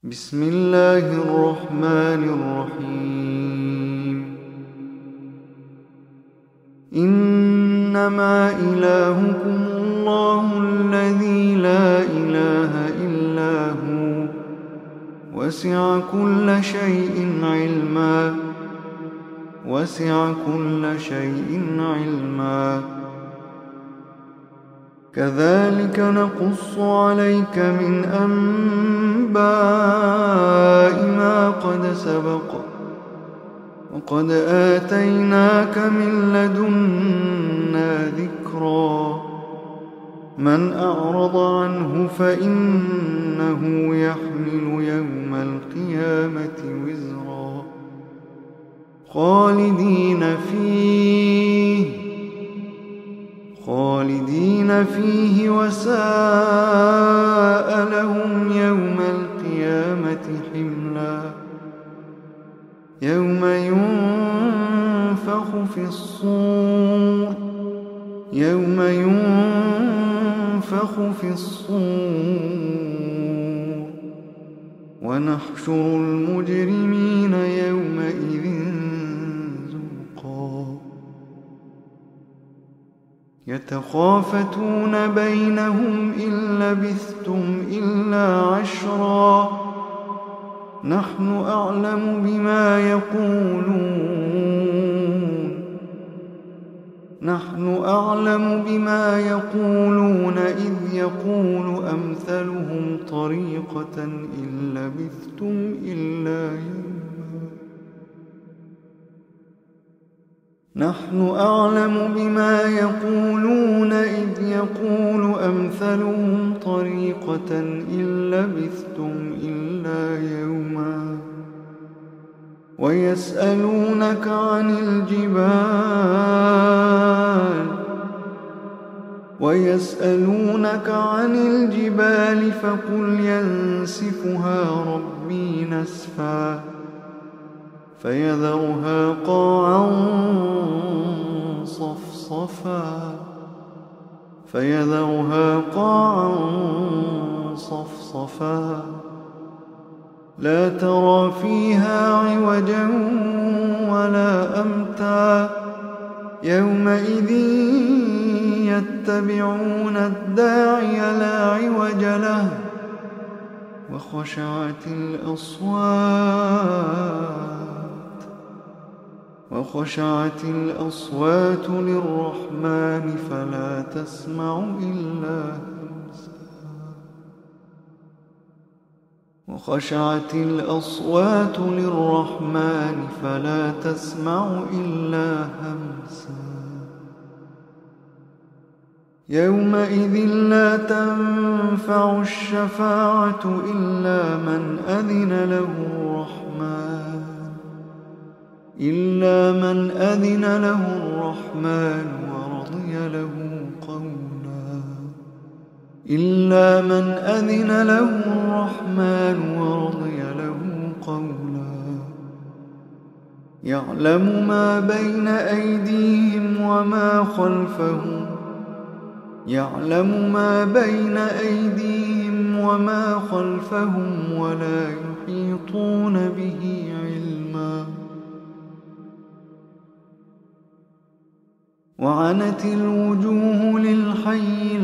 بسم الله الرحمن الرحيم إنما إلهكم الله الذي لا إله إلا هو وسع كل شيء علما كذلك نقص عليك من أنباء ما قد سبق وقد آتيناك من لدنا ذكرا من أعرض عنه فإنه يحمل يوم القيامة وزرا خالدين فيه وساء لهم يوم القيامة حملا يوم ينفخ في الصور ونحشر المجرمين يومئذ زرقا يتخافتون بينهم إن لبثتم إلا عشرا نحن أعلم بما يقولون إذ يقول أمثلهم طريقة إن لبثتم إلا يوما نحن أعلم بما يقولون إذ يقول أمثلهم طريقة إن لبثتم إلا يوما ويسألونك عن الجبال فقل ينسفها ربي نسفا فيذرها قاعا صفصفا لا ترى فيها عوجا ولا أمتا يومئذ يتبعون الداعي لا عوج له وخشعت الأصوات للرحمن فلا تسمع إلا همسا يومئذ لا تنفع الشفاعة إلا من أذن له الرحمن ورضي له قولا يعلم ما بين أيديهم وما خلفهم ولا يحيطون به علما وعنت الوجوه للحي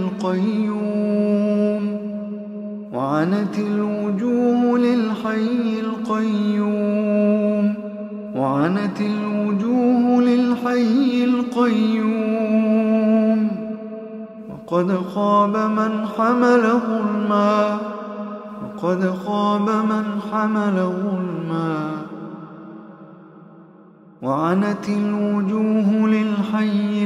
القيوم وقد خاب من حمل ظلما وعنت الوجوه للحي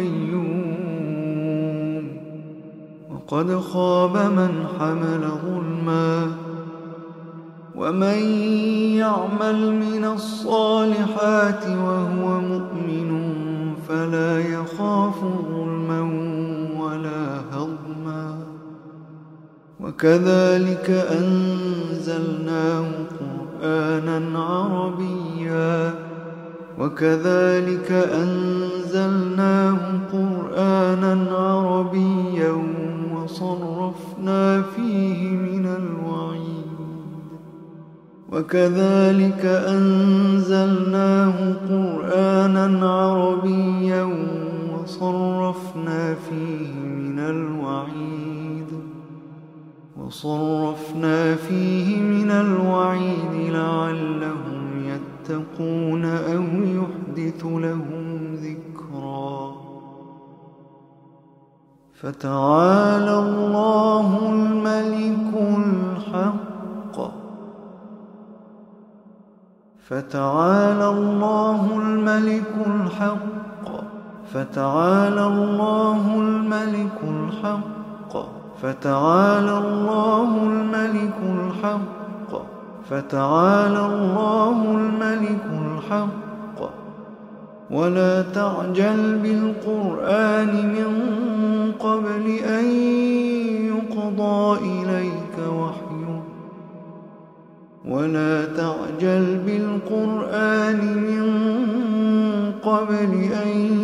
القيوم وقد خاب من حمل ظلما ومن يعمل من الصالحات وهو مؤمن فلا يخاف ظلما ولا هضما وكذلك أنزلناه قرآنا عربيا وصرفنا فيه من الوعيد وكذلك أنزلناه قرآنا عربيا وصرفنا فيه من الوعيد لعلهم يتقون أو يحدث لهم ذكرا. فتعالى الله الملك الحق فتعالى الله الملك الحق فتعالى الله الملك الحق فتعالى الله الملك الحق فتعالى الله الملك الحق. ولا تعجل بالقرآن من قبل أن يقضى إليك وحيه ولا تعجل بالقرآن من قبل أن